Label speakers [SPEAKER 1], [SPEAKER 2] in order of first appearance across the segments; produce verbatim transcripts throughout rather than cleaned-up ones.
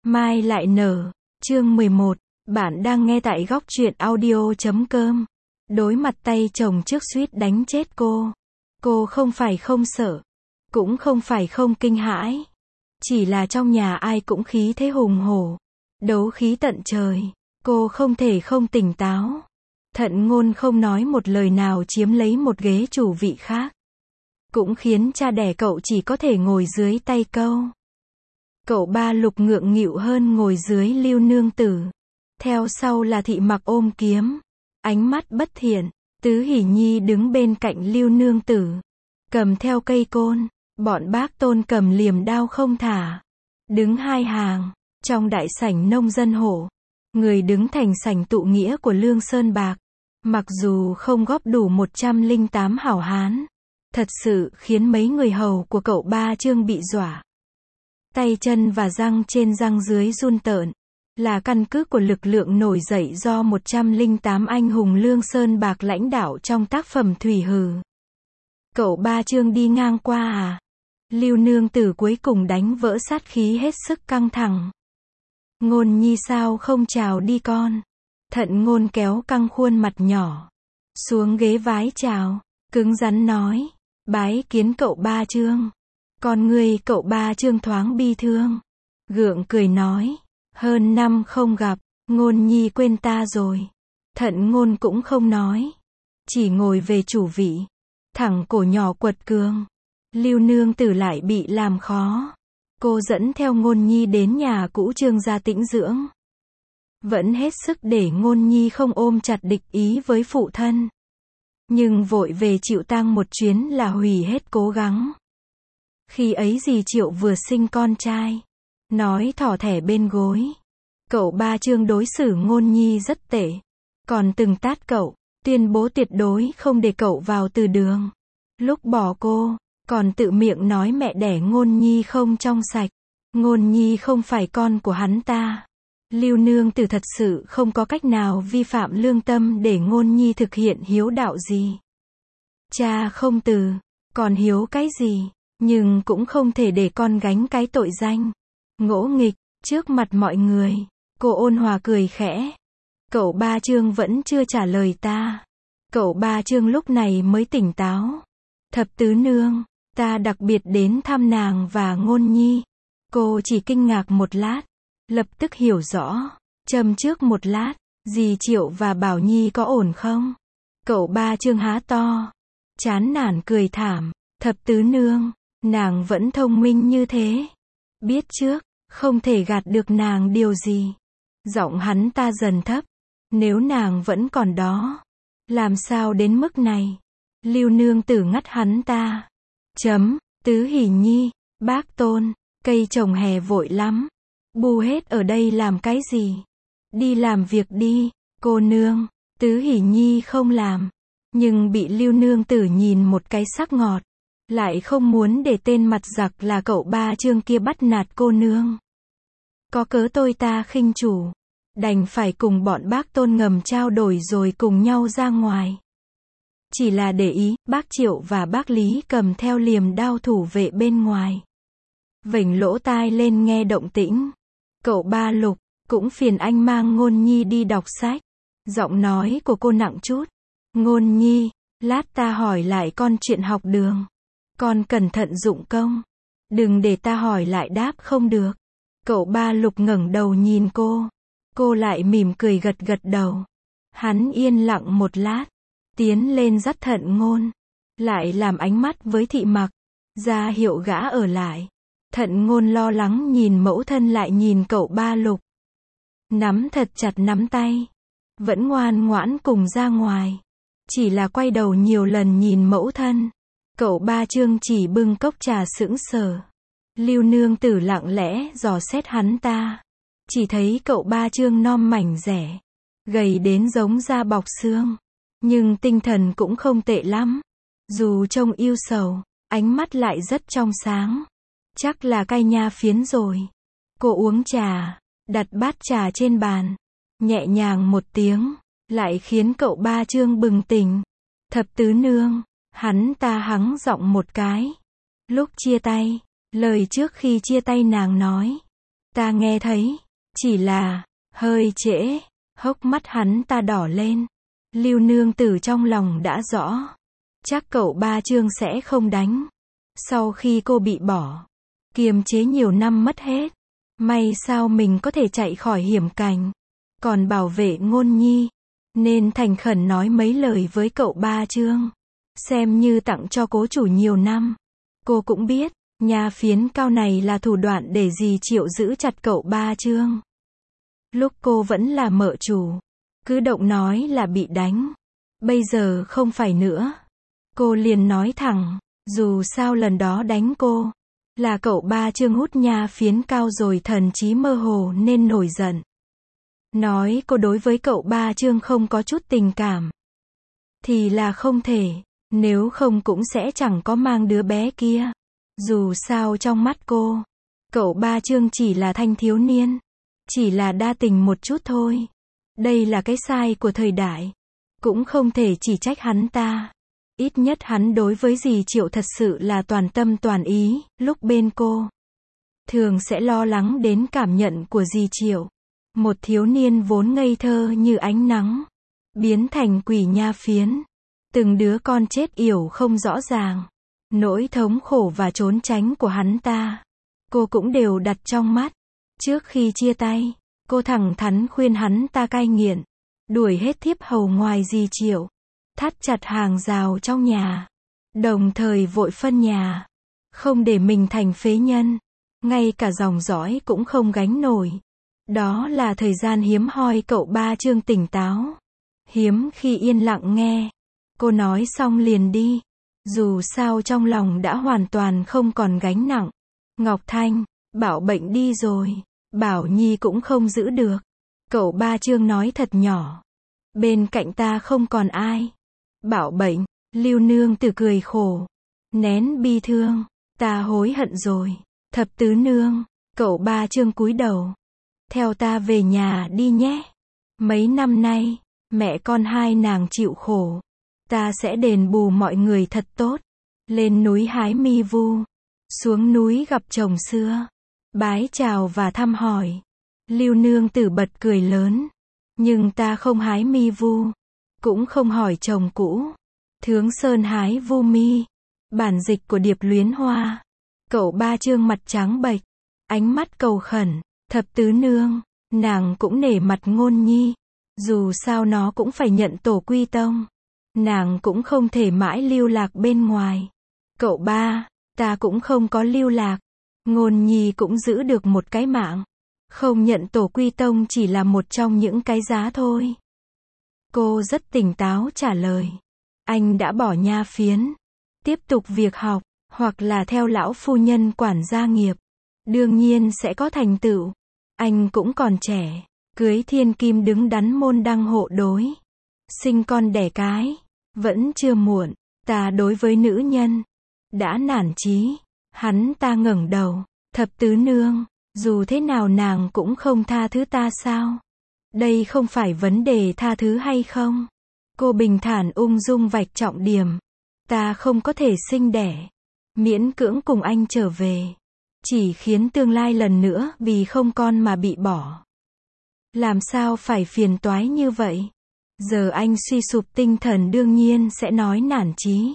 [SPEAKER 1] Mai lại nở. Chương mười một. Bạn đang nghe tại góc truyện audio chấm com. Đối mặt tay chồng trước suýt đánh chết cô. Cô không phải không sợ, cũng không phải không kinh hãi. Chỉ là trong nhà ai cũng khí thế hùng hổ, đấu khí tận trời. Cô không thể không tỉnh táo. Thận Ngôn không nói một lời nào chiếm lấy một ghế chủ vị khác, cũng khiến cha đẻ cậu chỉ có thể ngồi dưới tay câu. Cậu ba Lục ngượng nghịu hơn ngồi dưới Lưu Nương Tử. Theo sau là Thị Mặc ôm kiếm, ánh mắt bất thiện. Tứ Hỷ Nhi đứng bên cạnh Lưu Nương Tử, cầm theo cây côn. Bọn bác Tôn cầm liềm đao không thả, đứng hai hàng. Trong đại sảnh nông dân hộ, người đứng thành sảnh tụ nghĩa của Lương Sơn Bạc. Mặc dù không góp đủ một trăm lẻ tám hảo hán, thật sự khiến mấy người hầu của cậu ba Trương bị dọa. Tay chân và răng trên răng dưới run tợn, là căn cứ của lực lượng nổi dậy do một trăm lẻ tám anh hùng Lương Sơn Bạc lãnh đạo trong tác phẩm Thủy Hử. Cậu ba Trương đi ngang qua à? Lưu Nương Tử cuối cùng đánh vỡ sát khí hết sức căng thẳng. Ngôn Nhi sao không chào đi con? Thận Ngôn kéo căng khuôn mặt nhỏ xuống ghế vái chào, cứng rắn nói, bái kiến cậu ba Trương. Con ngươi cậu ba Trương thoáng bi thương, gượng cười nói, hơn năm không gặp, Ngôn Nhi quên ta rồi. Thận Ngôn cũng không nói, chỉ ngồi về chủ vị, thẳng cổ nhỏ quật cường. Lưu Nương Tử lại bị làm khó. Cô dẫn theo Ngôn Nhi đến nhà cũ Trương gia tĩnh dưỡng, vẫn hết sức để Ngôn Nhi không ôm chặt địch ý với phụ thân, nhưng vội về chịu tang một chuyến là hủy hết cố gắng. Khi ấy dì Triệu vừa sinh con trai, nói thỏ thẻ bên gối. Cậu ba Trương đối xử Ngôn Nhi rất tệ, còn từng tát cậu, tuyên bố tuyệt đối không để cậu vào từ đường. Lúc bỏ cô, còn tự miệng nói mẹ đẻ Ngôn Nhi không trong sạch, Ngôn Nhi không phải con của hắn ta. Lưu Nương Tử thật sự không có cách nào vi phạm lương tâm để Ngôn Nhi thực hiện hiếu đạo gì. Cha không từ, còn hiếu cái gì, nhưng cũng không thể để con gánh cái tội danh ngỗ nghịch. Trước mặt mọi người, cô ôn hòa cười khẽ. Cậu ba Trương vẫn chưa trả lời ta. Cậu ba Trương lúc này mới tỉnh táo. Thập tứ nương, ta đặc biệt đến thăm nàng và Ngôn Nhi. Cô chỉ kinh ngạc một lát, lập tức hiểu rõ. Châm trước một lát, dì Triệu và Bảo Nhi có ổn không? Cậu ba Trương há to, chán nản cười thảm. Thập tứ nương, nàng vẫn thông minh như thế, biết trước, không thể gạt được nàng điều gì. Giọng hắn ta dần thấp, nếu nàng vẫn còn đó, làm sao đến mức này? Lưu Nương Tử ngắt hắn ta. Chấm, Tứ Hỷ Nhi, bác Tôn, cây trồng hè vội lắm, bu hết ở đây làm cái gì? Đi làm việc đi, cô nương. Tứ Hỷ Nhi không làm, nhưng bị Lưu Nương Tử nhìn một cái sắc ngọt, lại không muốn để tên mặt giặc là cậu ba Trương kia bắt nạt cô nương. Có cớ tôi ta khinh chủ, đành phải cùng bọn bác Tôn ngầm trao đổi rồi cùng nhau ra ngoài. Chỉ là để ý, bác Triệu và bác Lý cầm theo liềm đao thủ vệ bên ngoài, vểnh lỗ tai lên nghe động tĩnh. Cậu ba Lục, cũng phiền anh mang Ngôn Nhi đi đọc sách. Giọng nói của cô nặng chút. Ngôn Nhi, lát ta hỏi lại con chuyện học đường, con cẩn thận dụng công, đừng để ta hỏi lại đáp không được. Cậu ba Lục ngẩng đầu nhìn cô, cô lại mỉm cười gật gật đầu. Hắn yên lặng một lát, tiến lên dắt Thận Ngôn, lại làm ánh mắt với Thị Mặc, ra hiệu gã ở lại. Thận Ngôn lo lắng nhìn mẫu thân lại nhìn cậu ba Lục, nắm thật chặt nắm tay, vẫn ngoan ngoãn cùng ra ngoài. Chỉ là quay đầu nhiều lần nhìn mẫu thân. Cậu ba Trương chỉ bưng cốc trà sững sờ. Lưu Nương Tử lặng lẽ dò xét hắn ta, chỉ thấy cậu ba Trương non mảnh rẻ, gầy đến giống da bọc xương, nhưng tinh thần cũng không tệ lắm. Dù trông yêu sầu, ánh mắt lại rất trong sáng. Chắc là cai nha phiến rồi. Cô uống trà, đặt bát trà trên bàn, nhẹ nhàng một tiếng, lại khiến cậu ba Trương bừng tỉnh. Thập tứ nương, hắn ta hắng giọng một cái. Lúc chia tay, lời trước khi chia tay nàng nói, Ta nghe thấy, chỉ là, hơi trễ, hốc mắt hắn ta đỏ lên. Lưu nương tử trong lòng đã rõ. Chắc cậu ba Trương sẽ không đánh. Sau khi cô bị bỏ, kiềm chế nhiều năm mất hết. May sao mình có thể chạy khỏi hiểm cảnh. Còn bảo vệ Ngôn Nhi, nên thành khẩn nói mấy lời với cậu ba Trương. Xem như tặng cho cố chủ nhiều năm. Cô cũng biết, nha phiến cao này là thủ đoạn để dì Triệu giữ chặt cậu ba Trương. Lúc cô vẫn là mợ chủ, cứ động nói là bị đánh. Bây giờ không phải nữa. Cô liền nói thẳng, dù sao lần đó đánh cô, là cậu ba Trương hút nha phiến cao rồi thần trí mơ hồ nên nổi giận. Nói cô đối với cậu ba Trương không có chút tình cảm. Thì là không thể, nếu không cũng sẽ chẳng có mang đứa bé kia. Dù sao trong mắt cô, cậu ba Trương chỉ là thanh thiếu niên. Chỉ là đa tình một chút thôi. Đây là cái sai của thời đại. Cũng không thể chỉ trách hắn ta. Ít nhất hắn đối với dì Triệu thật sự là toàn tâm toàn ý, lúc bên cô. Thường sẽ lo lắng đến cảm nhận của dì Triệu. Một thiếu niên vốn ngây thơ như ánh nắng, biến thành quỷ nha phiến. Từng đứa con chết yểu không rõ ràng. Nỗi thống khổ và trốn tránh của hắn ta, cô cũng đều đặt trong mắt. Trước khi chia tay, cô thẳng thắn khuyên hắn ta cai nghiện, đuổi hết thiếp hầu ngoài dì Triệu, thắt chặt hàng rào trong nhà, đồng thời vội phân nhà, không để mình thành phế nhân, ngay cả dòng dõi cũng không gánh nổi. Đó là thời gian hiếm hoi cậu ba Trương tỉnh táo, hiếm khi yên lặng nghe. Cô nói xong liền đi, dù sao trong lòng đã hoàn toàn không còn gánh nặng. Ngọc Thanh, Bảo bệnh đi rồi, Bảo Nhi cũng không giữ được. Cậu ba Trương nói thật nhỏ, bên cạnh ta không còn ai. Bảo bệnh, Lưu nương tử cười khổ, nén bi thương, ta hối hận rồi. Thập tứ nương, cậu ba Trương cúi đầu, theo ta về nhà đi nhé. Mấy năm nay, mẹ con hai nàng chịu khổ, ta sẽ đền bù mọi người thật tốt. Lên núi hái mi vu, xuống núi gặp chồng xưa, bái chào và thăm hỏi. Lưu nương tử bật cười lớn, nhưng ta không hái mi vu, cũng không hỏi chồng cũ. Thướng sơn hái vu mi, bản dịch của Điệp Luyến Hoa. Cậu ba Trương mặt trắng bệch, ánh mắt cầu khẩn. Thập tứ nương, nàng cũng nể mặt Ngôn Nhi, dù sao nó cũng phải nhận tổ quy tông. Nàng cũng không thể mãi lưu lạc bên ngoài. Cậu ba, ta cũng không có lưu lạc. Ngôn Nhi cũng giữ được một cái mạng. Không nhận tổ quy tông chỉ là một trong những cái giá thôi. Cô rất tỉnh táo trả lời. Anh đã bỏ nha phiến, tiếp tục việc học, hoặc là theo lão phu nhân quản gia nghiệp. Đương nhiên sẽ có thành tựu. Anh cũng còn trẻ, cưới thiên kim đứng đắn môn đăng hộ đối. Sinh con đẻ cái, vẫn chưa muộn. Ta đối với nữ nhân đã nản chí. Hắn ta ngẩng đầu. Thập tứ nương, dù thế nào nàng cũng không tha thứ ta sao? Đây không phải vấn đề tha thứ hay không. Cô bình thản ung dung vạch trọng điểm. Ta không có thể sinh đẻ, miễn cưỡng cùng anh trở về, chỉ khiến tương lai lần nữa vì không con mà bị bỏ. Làm sao phải phiền toái như vậy? Giờ anh suy sụp tinh thần đương nhiên sẽ nói nản chí.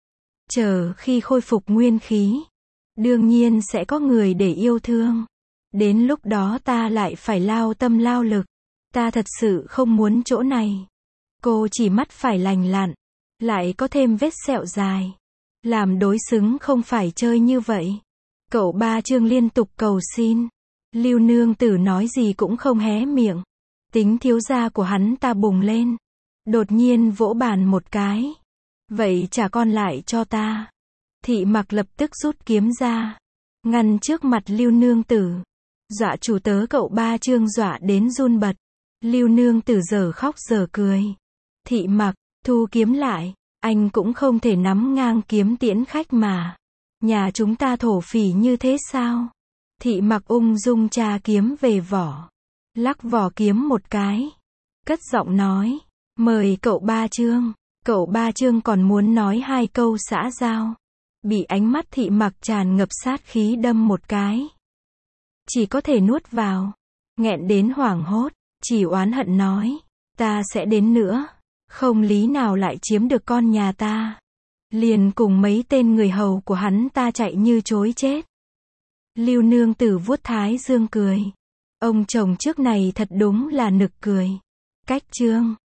[SPEAKER 1] Chờ khi khôi phục nguyên khí, đương nhiên sẽ có người để yêu thương. Đến lúc đó ta lại phải lao tâm lao lực. Ta thật sự không muốn chỗ này. Cô chỉ mắt phải lành lặn, lại có thêm vết sẹo dài. Làm đối xứng không phải chơi như vậy. Cậu ba Trương liên tục cầu xin. Lưu nương tử nói gì cũng không hé miệng. Tính thiếu gia của hắn ta bùng lên, đột nhiên vỗ bàn một cái. Vậy trả con lại cho ta. Thị Mặc lập tức rút kiếm ra, ngăn trước mặt Lưu nương tử. Dọa chủ tớ cậu ba Trương dọa đến run bật. Lưu nương tử giờ khóc giờ cười. Thị Mặc, thu kiếm lại, anh cũng không thể nắm ngang kiếm tiễn khách mà. Nhà chúng ta thổ phỉ như thế sao? Thị Mặc ung dung tra kiếm về vỏ, lắc vỏ kiếm một cái, cất giọng nói, mời cậu ba Trương. Cậu ba Trương còn muốn nói hai câu xã giao, bị ánh mắt Thị Mặc tràn ngập sát khí đâm một cái. chỉ có thể nuốt vào. Nghẹn đến hoảng hốt, chỉ oán hận nói, ta sẽ đến nữa, không lý nào lại chiếm được con nhà ta. Liền cùng mấy tên người hầu của hắn ta chạy như trối chết. Lưu nương tử vuốt thái dương cười. Ông chồng trước này thật đúng là nực cười. Cách chương